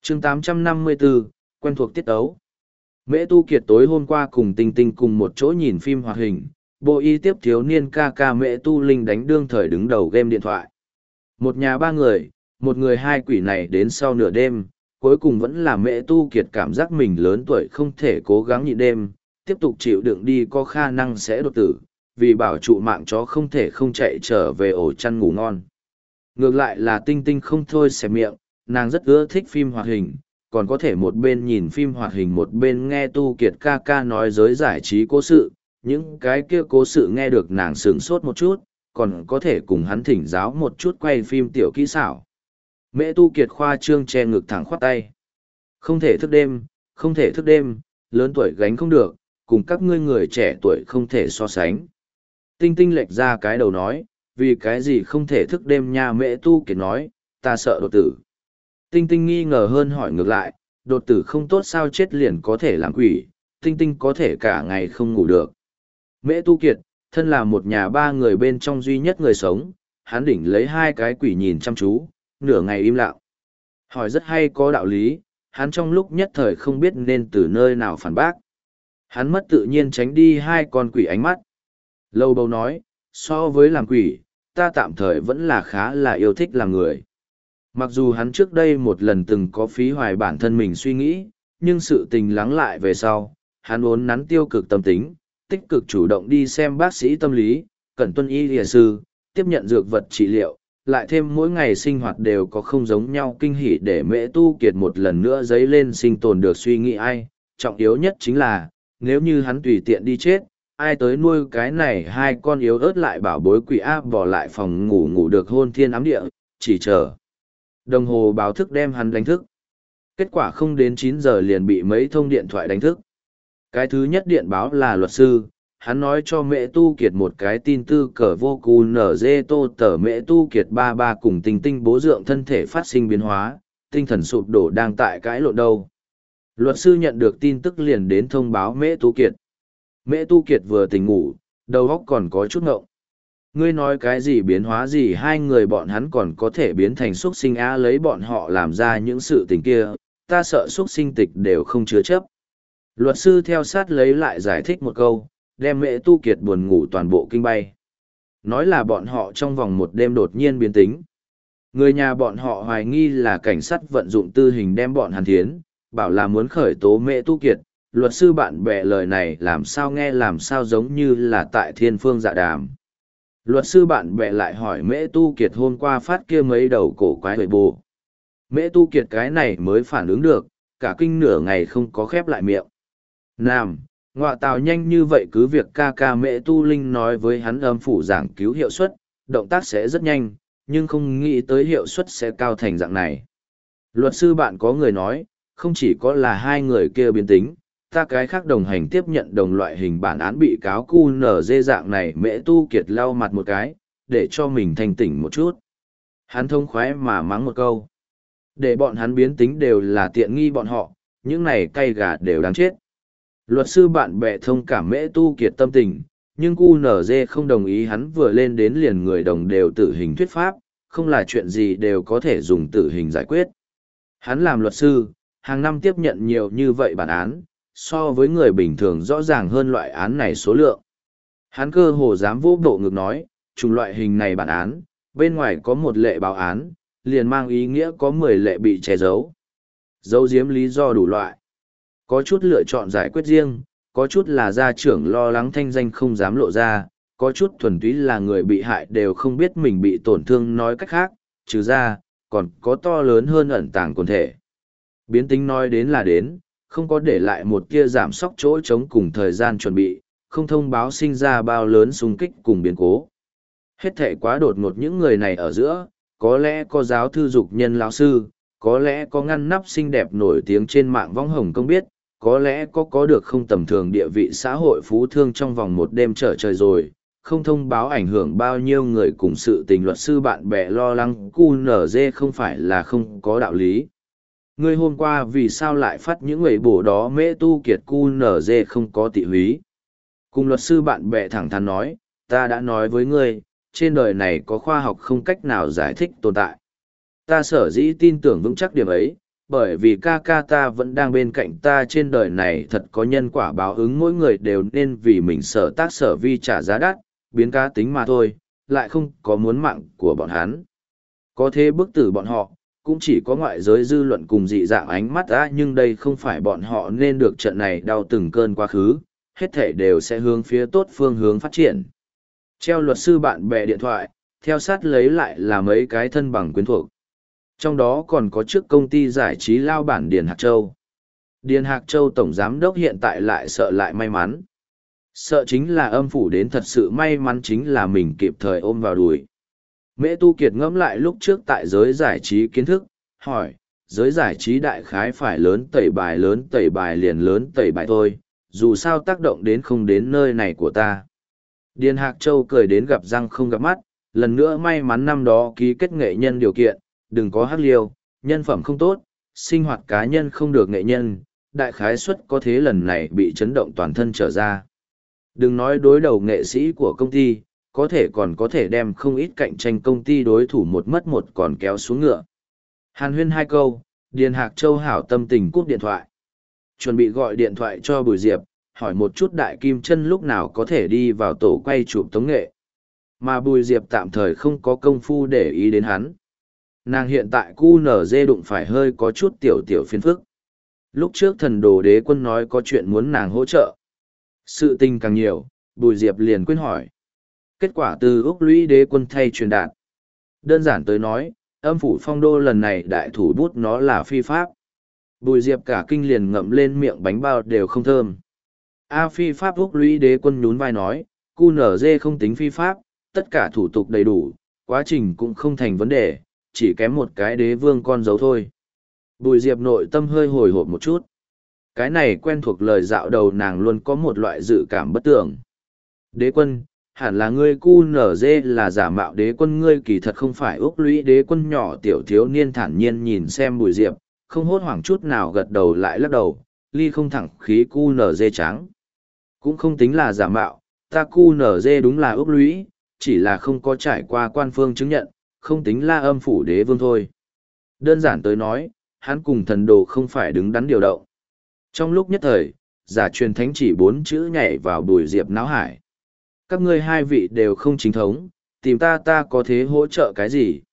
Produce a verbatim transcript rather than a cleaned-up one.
chương tám trăm năm mươi bốn, quen thuộc tiết tấu. Mễ Tu Kiệt tối hôm qua cùng Tinh Tinh cùng một chỗ nhìn phim hoạt hình, bộ y tiếp thiếu niên ca ca Mễ Tu Linh đánh đương thời đứng đầu game điện thoại. Một nhà ba người, một người hai quỷ này đến sau nửa đêm, cuối cùng vẫn là Mễ Tu Kiệt cảm giác mình lớn tuổi không thể cố gắng nhịn đêm, tiếp tục chịu đựng đi có khả năng sẽ đột tử, vì bảo trụ mạng chó không thể không chạy trở về ổ chăn ngủ ngon. Ngược lại là Tinh Tinh không thôi xẻ miệng, nàng rất ưa thích phim hoạt hình, còn có thể một bên nhìn phim hoạt hình một bên nghe Tu Kiệt ca ca nói giới giải trí cố sự, những cái kia cố sự nghe được nàng sửng sốt một chút, còn có thể cùng hắn thỉnh giáo một chút quay phim tiểu kỹ xảo. Mễ Tu Kiệt khoa trương che ngực thẳng khoát tay. Không thể thức đêm, không thể thức đêm, lớn tuổi gánh không được, cùng các ngươi người trẻ tuổi không thể so sánh. Tinh Tinh lệch ra cái đầu nói, vì cái gì không thể thức đêm nha. Mễ Tu Kiệt nói, ta sợ đột tử. Tinh Tinh nghi ngờ hơn hỏi ngược lại, đột tử không tốt sao chết liền có thể làm quỷ, Tinh Tinh có thể cả ngày không ngủ được. Mễ Tu Kiệt, thân là một nhà ba người bên trong duy nhất người sống, hắn đỉnh lấy hai cái quỷ nhìn chăm chú, nửa ngày im lặng. Hỏi rất hay có đạo lý, hắn trong lúc nhất thời không biết nên từ nơi nào phản bác. Hắn mất tự nhiên tránh đi hai con quỷ ánh mắt. Lâu bầu nói, so với làm quỷ, ta tạm thời vẫn là khá là yêu thích làm người. Mặc dù hắn trước đây một lần từng có phí hoài bản thân mình suy nghĩ, nhưng sự tình lắng lại về sau, hắn uốn nắn tiêu cực tâm tính, tích cực chủ động đi xem bác sĩ tâm lý, cẩn tuân y y sư, tiếp nhận dược vật trị liệu, lại thêm mỗi ngày sinh hoạt đều có không giống nhau kinh hỉ để Mễ Tu Kiệt một lần nữa dấy lên sinh tồn được suy nghĩ ai, trọng yếu nhất chính là, nếu như hắn tùy tiện đi chết, ai tới nuôi cái này hai con yếu ớt lại bảo bối quỷ áp bỏ lại phòng ngủ ngủ được hôn thiên ám địa, chỉ chờ. Đồng hồ báo thức đem hắn đánh thức. Kết quả không đến chín giờ liền bị mấy thông điện thoại đánh thức. Cái thứ nhất điện báo là luật sư, hắn nói cho Mễ Tu Kiệt một cái tin tư cờ vô cù nở dê tô tờ Mễ Tu Kiệt ba ba cùng Tinh Tinh bố dượng thân thể phát sinh biến hóa, tinh thần sụp đổ đang tại cãi lộn đâu. Luật sư nhận được tin tức liền đến thông báo Mễ Tu Kiệt. Mễ Tu Kiệt vừa tỉnh ngủ, đầu óc còn có chút ngộng. Ngươi nói cái gì biến hóa gì hai người bọn hắn còn có thể biến thành xuất sinh á lấy bọn họ làm ra những sự tình kia, ta sợ xuất sinh tịch đều không chứa chấp. Luật sư theo sát lấy lại giải thích một câu, đem Mễ Tu Kiệt buồn ngủ toàn bộ kinh bay. Nói là bọn họ trong vòng một đêm đột nhiên biến tính. Người nhà bọn họ hoài nghi là cảnh sát vận dụng tư hình đem bọn hắn thiến, bảo là muốn khởi tố Mễ Tu Kiệt. Luật sư bạn bè lời này làm sao nghe làm sao giống như là tại thiên phương dạ đàm. Luật sư bạn bè lại hỏi Mễ Tu Kiệt hôm qua phát kia mấy đầu cổ quái huệ bù. Mễ Tu Kiệt cái này mới phản ứng được, cả kinh nửa ngày không có khép lại miệng. Nam, ngọa tào nhanh như vậy cứ việc ca ca Mễ Tu Linh nói với hắn âm phủ giảng cứu hiệu suất, động tác sẽ rất nhanh, nhưng không nghĩ tới hiệu suất sẽ cao thành dạng này. Luật sư bạn có người nói, không chỉ có là hai người kia biến tính, ta cái khác đồng hành tiếp nhận đồng loại hình bản án bị cáo cu nở dê dạng này. Mễ Tu Kiệt lau mặt một cái, để cho mình thanh tỉnh một chút. Hắn thông khoái mà mắng một câu. Để bọn hắn biến tính đều là tiện nghi bọn họ, những này cay gà đều đáng chết. Luật sư bạn bè thông cảm Mễ Tu Kiệt tâm tình, nhưng cu nở dê không đồng ý hắn vừa lên đến liền người đồng đều tử hình thuyết pháp, không là chuyện gì đều có thể dùng tử hình giải quyết. Hắn làm luật sư, hàng năm tiếp nhận nhiều như vậy bản án, so với người bình thường rõ ràng hơn loại án này số lượng. Hắn cơ hồ dám vỗ bộ ngực nói, chủng loại hình này bản án, bên ngoài có một lệ báo án, liền mang ý nghĩa có mười lệ bị che giấu. Giấu giếm lý do đủ loại. Có chút lựa chọn giải quyết riêng, có chút là gia trưởng lo lắng thanh danh không dám lộ ra, có chút thuần túy là người bị hại đều không biết mình bị tổn thương. Nói cách khác, trừ ra, còn có to lớn hơn ẩn tàng quần thể. Biến tính nói đến là đến, không có để lại một tia giảm sóc chỗ trống cùng thời gian chuẩn bị, không thông báo sinh ra bao lớn xung kích cùng biến cố. Hết thể quá đột ngột những người này ở giữa, có lẽ có giáo thư dục nhân lão sư, có lẽ có ngăn nắp xinh đẹp nổi tiếng trên mạng võng hồng công biết, có lẽ có có được không tầm thường địa vị xã hội phú thương trong vòng một đêm trở trời rồi, không thông báo ảnh hưởng bao nhiêu người cùng sự tình. Luật sư bạn bè lo lắng cu nở dê không phải là không có đạo lý. Ngươi hôm qua vì sao lại phát những người bổ đó? Mễ Tu Kiệt cu nở dê không có tị húy. Cùng luật sư bạn bè thẳng thắn nói, ta đã nói với ngươi, trên đời này có khoa học không cách nào giải thích tồn tại. Ta sở dĩ tin tưởng vững chắc điểm ấy, bởi vì ca ca ta vẫn đang bên cạnh ta trên đời này thật có nhân quả báo ứng, mỗi người đều nên vì mình sở tác sở vi trả giá đắt, biến cá tính mà thôi, lại không có muốn mạng của bọn hắn. Có thế bức tử bọn họ, cũng chỉ có ngoại giới dư luận cùng dị dạng ánh mắt á, nhưng đây không phải bọn họ nên được trận này đau từng cơn quá khứ, hết thể đều sẽ hướng phía tốt phương hướng phát triển. Treo luật sư bạn bè điện thoại, theo sát lấy lại là mấy cái thân bằng quyến thuộc. Trong đó còn có trước công ty giải trí lao bản Điền Hạc Châu. Điền Hạc Châu tổng giám đốc hiện tại lại sợ lại may mắn. Sợ chính là âm phủ đến thật sự may mắn chính là mình kịp thời ôm vào đùi. Mễ Tu Kiệt ngẫm lại lúc trước tại giới giải trí kiến thức, hỏi, giới giải trí đại khái phải lớn tẩy bài lớn tẩy bài liền lớn tẩy bài thôi, dù sao tác động đến không đến nơi này của ta. Điền Hạc Châu cười đến gặp răng không gặp mắt, lần nữa may mắn năm đó ký kết nghệ nhân điều kiện, đừng có hắc liêu, nhân phẩm không tốt, sinh hoạt cá nhân không được nghệ nhân, đại khái suất có thế lần này bị chấn động toàn thân trở ra. Đừng nói đối đầu nghệ sĩ của công ty, có thể còn có thể đem không ít cạnh tranh công ty đối thủ một mất một còn kéo xuống ngựa. Hàn huyên hai câu, Điền Hạc Châu hảo tâm tình cúp điện thoại. Chuẩn bị gọi điện thoại cho Bùi Diệp, hỏi một chút Đại Kim Chân lúc nào có thể đi vào tổ quay chụp tống nghệ. Mà Bùi Diệp tạm thời không có công phu để ý đến hắn. Nàng hiện tại cu nở dê đụng phải hơi có chút tiểu tiểu phiền phức. Lúc trước thần đồ đế quân nói có chuyện muốn nàng hỗ trợ. Sự tình càng nhiều, Bùi Diệp liền quên hỏi. Kết quả từ Úc Lũy đế quân thay truyền đạt. Đơn giản tới nói, âm phủ phong đô lần này đại thủ bút nó là phi pháp. Bùi Diệp cả kinh liền ngậm lên miệng bánh bao đều không thơm. A phi pháp Úc Lũy đế quân nhún vai nói, cu nở dê không tính phi pháp, tất cả thủ tục đầy đủ, quá trình cũng không thành vấn đề, chỉ kém một cái đế vương con dấu thôi. Bùi Diệp nội tâm hơi hồi hộp một chút. Cái này quen thuộc lời dạo đầu nàng luôn có một loại dự cảm bất tưởng. Đế quân, hẳn là ngươi cu nở dê là giả mạo đế quân, ngươi kỳ thật không phải Úc Lũy đế quân nhỏ tiểu thiếu niên thản nhiên nhìn xem Bùi Diệp, không hốt hoảng chút nào gật đầu lại lắc đầu, ly không thẳng khí cu nở dê trắng. Cũng không tính là giả mạo, ta cu nở dê đúng là Úc Lũy, chỉ là không có trải qua quan phương chứng nhận, không tính là âm phủ đế vương thôi. Đơn giản tới nói, hắn cùng thần đồ không phải đứng đắn điều động. Trong lúc nhất thời, giả truyền thánh chỉ bốn chữ nhảy vào Bùi Diệp náo hải. Các ngươi hai vị đều không chính thống, tìm ta ta có thế hỗ trợ cái gì?